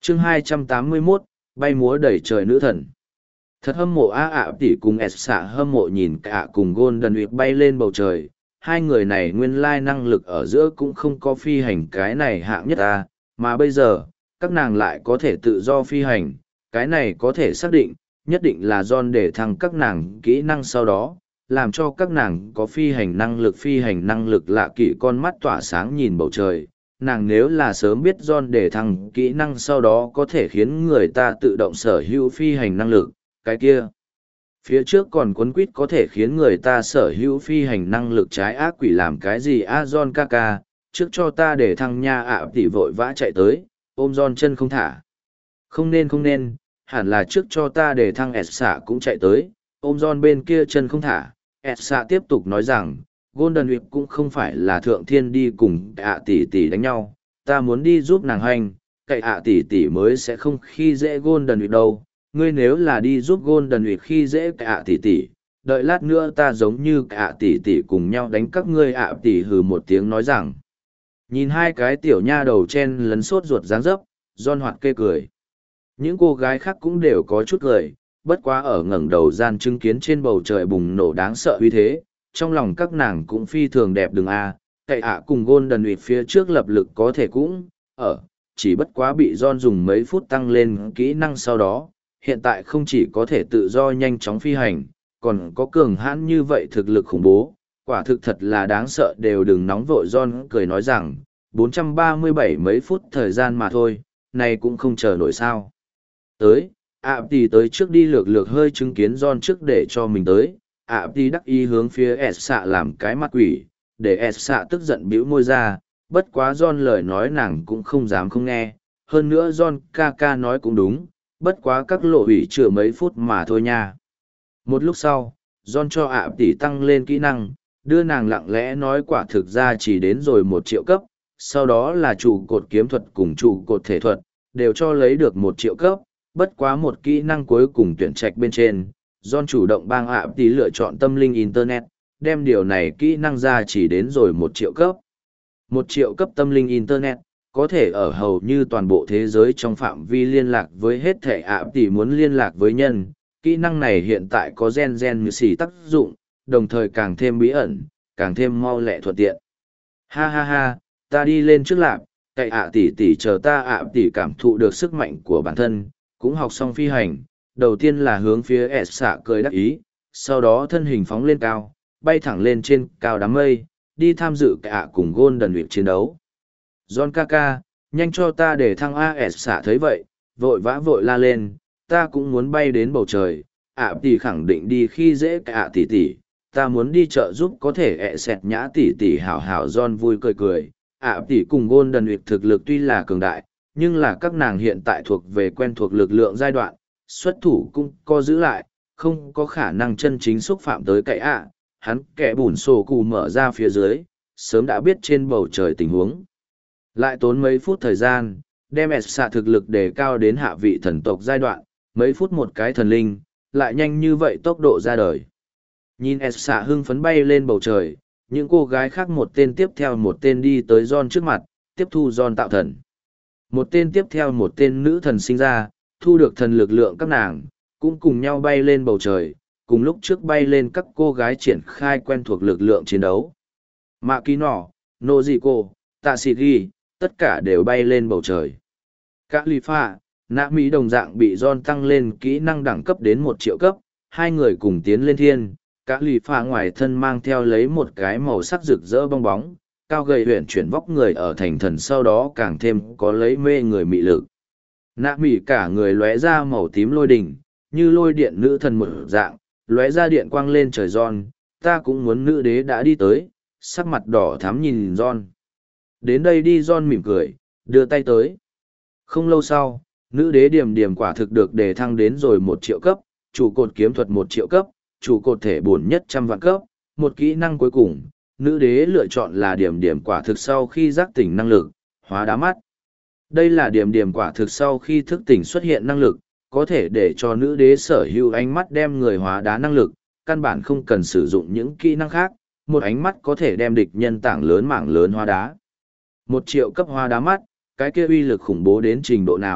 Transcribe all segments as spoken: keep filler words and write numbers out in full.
chương hai trăm tám mươi mốt, bay múa đầy trời nữ thần. Thật hâm mộ A ạ tỷ cùng S xạ hâm mộ nhìn cả cùng Golden Week bay lên bầu trời. Hai người này nguyên lai năng lực ở giữa cũng không có phi hành cái này hạng nhất ta, mà bây giờ, các nàng lại có thể tự do phi hành, cái này có thể xác định, nhất định là John để thăng các nàng kỹ năng sau đó, làm cho các nàng có phi hành năng lực phi hành năng lực lạ kỳ con mắt tỏa sáng nhìn bầu trời. Nàng nếu là sớm biết John để thăng kỹ năng sau đó có thể khiến người ta tự động sở hữu phi hành năng lực, cái kia. Phía trước còn cuốn quýt có thể khiến người ta sở hữu phi hành năng lực trái ác quỷ làm cái gì a John ca ca, trước cho ta để thăng nha ạ tỷ vội vã chạy tới, ôm John chân không thả. Không nên không nên, hẳn là trước cho ta để thăng S xạ cũng chạy tới, ôm John bên kia chân không thả. S xạ tiếp tục nói rằng, Golden Week cũng không phải là thượng thiên đi cùng ạ tỷ tỷ đánh nhau, ta muốn đi giúp nàng hành, cậy ạ tỷ tỷ mới sẽ không khi dễ Golden Week đâu. Ngươi nếu là đi giúp Golden Week khi dễ ạ tỷ tỷ, đợi lát nữa ta giống như ạ tỷ tỷ cùng nhau đánh các ngươi ạ tỷ hừ một tiếng nói rằng. Nhìn hai cái tiểu nha đầu chen lấn sốt ruột dáng dấp, John hoạt kê cười. Những cô gái khác cũng đều có chút cười, bất quá ở ngẩng đầu gian chứng kiến trên bầu trời bùng nổ đáng sợ uy thế, trong lòng các nàng cũng phi thường đẹp đừng a, cậy ạ cùng Golden Week phía trước lập lực có thể cũng, ở, chỉ bất quá bị John dùng mấy phút tăng lên kỹ năng sau đó, hiện tại không chỉ có thể tự do nhanh chóng phi hành, còn có cường hãn như vậy thực lực khủng bố, quả thực thật là đáng sợ đều đừng nóng vội John cười nói rằng, bốn trăm ba mươi bảy mấy phút thời gian mà thôi, này cũng không chờ nổi sao. Tới, ạ tỷ tới trước đi lược lược hơi chứng kiến John trước để cho mình tới, ạ tỷ đắc ý hướng phía S xạ làm cái mặt quỷ, để S xạ tức giận bĩu môi ra, bất quá John lời nói nàng cũng không dám không nghe, hơn nữa John ca ca nói cũng đúng, bất quá các lộ ủy chữa mấy phút mà thôi nha. Một lúc sau, John cho ạ tỷ tăng lên kỹ năng, đưa nàng lặng lẽ nói quả thực ra chỉ đến rồi một triệu cấp, sau đó là trụ cột kiếm thuật cùng trụ cột thể thuật, đều cho lấy được một triệu cấp, bất quá một kỹ năng cuối cùng tuyển trạch bên trên, John chủ động bang ạ tỷ lựa chọn tâm linh Internet, đem điều này kỹ năng ra chỉ đến rồi một triệu cấp. Một triệu cấp tâm linh Internet, có thể ở hầu như toàn bộ thế giới trong phạm vi liên lạc với hết thể ạ tỷ muốn liên lạc với nhân. Kỹ năng này hiện tại có gen gen như xì tác dụng, đồng thời càng thêm bí ẩn, càng thêm mau lẹ thuận tiện. Ha ha ha, ta đi lên trước lạp, cậy ạ tỷ tỷ chờ ta ạ tỷ cảm thụ được sức mạnh của bản thân, cũng học xong phi hành, đầu tiên là hướng phía S xạ cười đắc ý, sau đó thân hình phóng lên cao, bay thẳng lên trên cao đám mây, đi tham dự cậy ạ cùng Golden Week chiến đấu. John Kaka, nhanh cho ta để thăng a S xạ thấy vậy, vội vã vội la lên, ta cũng muốn bay đến bầu trời, ạ tỷ khẳng định đi khi dễ cả tỷ tỷ, ta muốn đi chợ giúp có thể ẹ xẹt nhã tỷ tỷ hảo hảo John vui cười cười, ạ tỷ cùng Golden Week thực lực tuy là cường đại, nhưng là các nàng hiện tại thuộc về quen thuộc lực lượng giai đoạn, xuất thủ cũng có giữ lại, không có khả năng chân chính xúc phạm tới cậy ạ, hắn kẻ bùn sổ cù mở ra phía dưới, sớm đã biết trên bầu trời tình huống. Lại tốn mấy phút thời gian, đem S xạ thực lực đề cao đến hạ vị thần tộc giai đoạn, mấy phút một cái thần linh, lại nhanh như vậy tốc độ ra đời. Nhìn S xạ hưng phấn bay lên bầu trời, những cô gái khác một tên tiếp theo một tên đi tới John trước mặt, tiếp thu John tạo thần. Một tên tiếp theo một tên nữ thần sinh ra, thu được thần lực lượng các nàng, cũng cùng nhau bay lên bầu trời, cùng lúc trước bay lên các cô gái triển khai quen thuộc lực lượng chiến đấu. Mạ Kỳ Nỏ, Nô Dị Cô, Tạ Sĩ Ghi, tất cả đều bay lên bầu trời. Các Lý Phạ, Nạ Mỹ đồng dạng bị John tăng lên kỹ năng đẳng cấp đến một triệu cấp, hai người cùng tiến lên thiên. Các Lý Phạ ngoài thân mang theo lấy một cái màu sắc rực rỡ bong bóng, cao gầy huyền chuyển vóc người ở thành thần sau đó càng thêm có lấy mê người mị lực. Nạ Mỹ cả người lóe ra màu tím lôi đỉnh, như lôi điện nữ thần một dạng, lóe ra điện quang lên trời John, ta cũng muốn nữ đế đã đi tới, sắc mặt đỏ thắm nhìn John. Đến đây đi John mỉm cười, đưa tay tới. Không lâu sau, nữ đế điểm điểm quả thực được đề thăng đến rồi một triệu cấp, trụ cột kiếm thuật một triệu cấp, trụ cột thể bổn nhất trăm vạn cấp, một kỹ năng cuối cùng, nữ đế lựa chọn là điểm điểm quả thực sau khi giác tỉnh năng lực, hóa đá mắt. Đây là điểm điểm quả thực sau khi thức tỉnh xuất hiện năng lực, có thể để cho nữ đế sở hữu ánh mắt đem người hóa đá năng lực, căn bản không cần sử dụng những kỹ năng khác, một ánh mắt có thể đem địch nhân tảng lớn mảng lớn hóa đá. Một triệu cấp hóa đá mắt, cái kia uy lực khủng bố đến trình độ nào,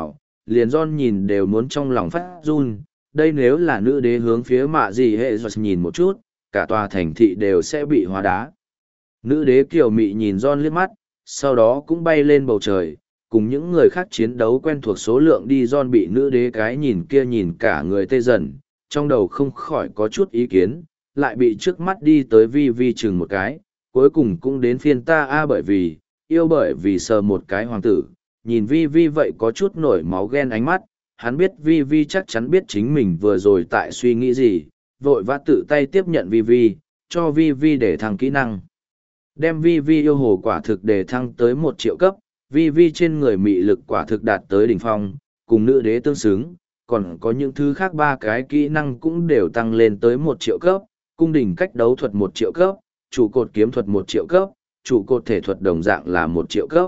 liền John nhìn đều muốn trong lòng phát run. Đây nếu là nữ đế hướng phía mạ gì hệ giật nhìn một chút, cả tòa thành thị đều sẽ bị hóa đá. Nữ đế kiều mị nhìn John liếc mắt, sau đó cũng bay lên bầu trời, cùng những người khác chiến đấu quen thuộc số lượng đi. John bị nữ đế cái nhìn kia nhìn cả người tê dần, trong đầu không khỏi có chút ý kiến, lại bị trước mắt đi tới vi vi chừng một cái, cuối cùng cũng đến phiên ta a bởi vì, yêu bởi vì sờ một cái hoàng tử, nhìn vi vi vậy có chút nổi máu ghen ánh mắt, hắn biết vi vi chắc chắn biết chính mình vừa rồi tại suy nghĩ gì, vội vã tự tay tiếp nhận vi vi, cho vi vi để thăng kỹ năng. Đem vi vi yêu hồ quả thực để thăng tới một triệu cấp, vi vi trên người mị lực quả thực đạt tới đỉnh phong, cùng nữ đế tương xứng, còn có những thứ khác ba cái kỹ năng cũng đều tăng lên tới một triệu cấp, cung đình cách đấu thuật một triệu cấp, trụ cột kiếm thuật một triệu cấp, trụ cột thể thuật đồng dạng là một triệu cấp.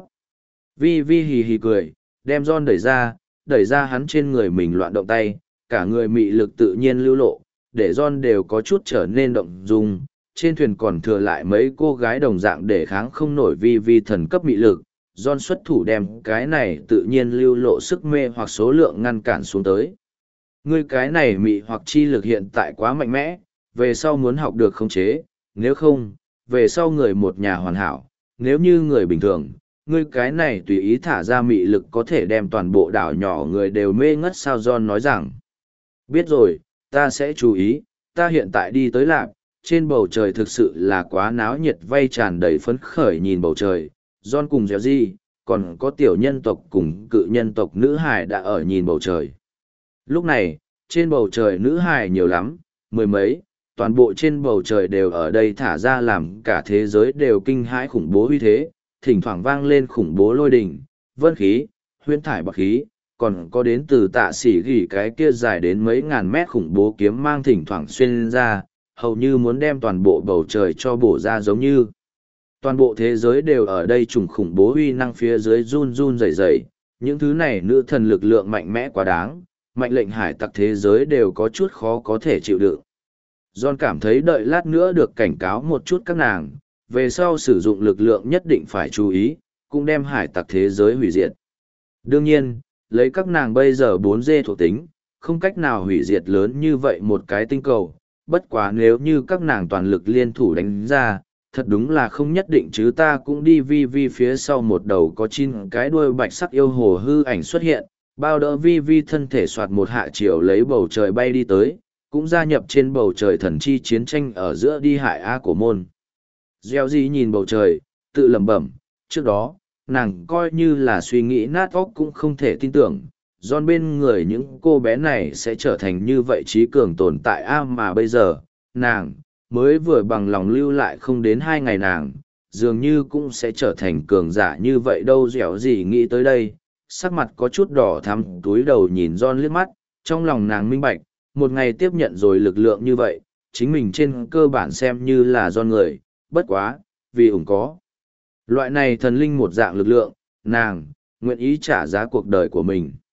Vi vi hì hì cười, đem John đẩy ra, đẩy ra hắn trên người mình loạn động tay, cả người mị lực tự nhiên lưu lộ, để John đều có chút trở nên động dung. Trên thuyền còn thừa lại mấy cô gái đồng dạng để kháng không nổi vi vi thần cấp mị lực, John xuất thủ đem cái này tự nhiên lưu lộ sức mê hoặc số lượng ngăn cản xuống tới. Ngươi cái này mị hoặc chi lực hiện tại quá mạnh mẽ, về sau muốn học được khống chế, nếu không, về sau người một nhà hoàn hảo, nếu như người bình thường, ngươi cái này tùy ý thả ra mị lực có thể đem toàn bộ đảo nhỏ người đều mê ngất sao. John nói rằng, biết rồi, ta sẽ chú ý, ta hiện tại đi tới lạp, trên bầu trời thực sự là quá náo nhiệt, vây tràn đầy phấn khởi nhìn bầu trời. John cùng Dẻo Di, còn có tiểu nhân tộc cùng cự nhân tộc nữ hài đã ở nhìn bầu trời. Lúc này, trên bầu trời nữ hài nhiều lắm, mười mấy, toàn bộ trên bầu trời đều ở đây thả ra làm cả thế giới đều kinh hãi khủng bố uy thế, thỉnh thoảng vang lên khủng bố lôi đình, vân khí, huyễn thải bạc khí, còn có đến từ tạ sĩ gỉ cái kia dài đến mấy ngàn mét khủng bố kiếm mang thỉnh thoảng xuyên ra, hầu như muốn đem toàn bộ bầu trời cho bổ ra, giống như toàn bộ thế giới đều ở đây trùng khủng bố uy năng phía dưới run run rẩy rẩy. Những thứ này nữ thần lực lượng mạnh mẽ quá đáng, mạnh lệnh hải tặc thế giới đều có chút khó có thể chịu đựng. John cảm thấy đợi lát nữa được cảnh cáo một chút các nàng, về sau sử dụng lực lượng nhất định phải chú ý, cũng đem hải tặc thế giới hủy diệt. Đương nhiên, lấy các nàng bây giờ bốn D thuộc tính, không cách nào hủy diệt lớn như vậy một cái tinh cầu, bất quá nếu như các nàng toàn lực liên thủ đánh ra, thật đúng là không nhất định chứ. Ta cũng đi vi vi phía sau một đầu có chín cái đuôi bạch sắc yêu hồ hư ảnh xuất hiện, bao đỡ vi vi thân thể soạt một hạ chiều lấy bầu trời bay đi tới, cũng gia nhập trên bầu trời thần chi chiến tranh ở giữa đi hại A của môn. Gieo Di nhìn bầu trời, tự lẩm bẩm, trước đó, nàng coi như là suy nghĩ nát óc cũng không thể tin tưởng, John bên người những cô bé này sẽ trở thành như vậy trí cường tồn tại A mà bây giờ, nàng, mới vừa bằng lòng lưu lại không đến hai ngày nàng, dường như cũng sẽ trở thành cường giả như vậy đâu. Dẻo Gì nghĩ tới đây, sắc mặt có chút đỏ thắm túi đầu nhìn John liếc mắt, trong lòng nàng minh bạch, một ngày tiếp nhận rồi lực lượng như vậy, chính mình trên cơ bản xem như là John người, bất quá, vì ủng có loại này thần linh một dạng lực lượng, nàng, nguyện ý trả giá cuộc đời của mình.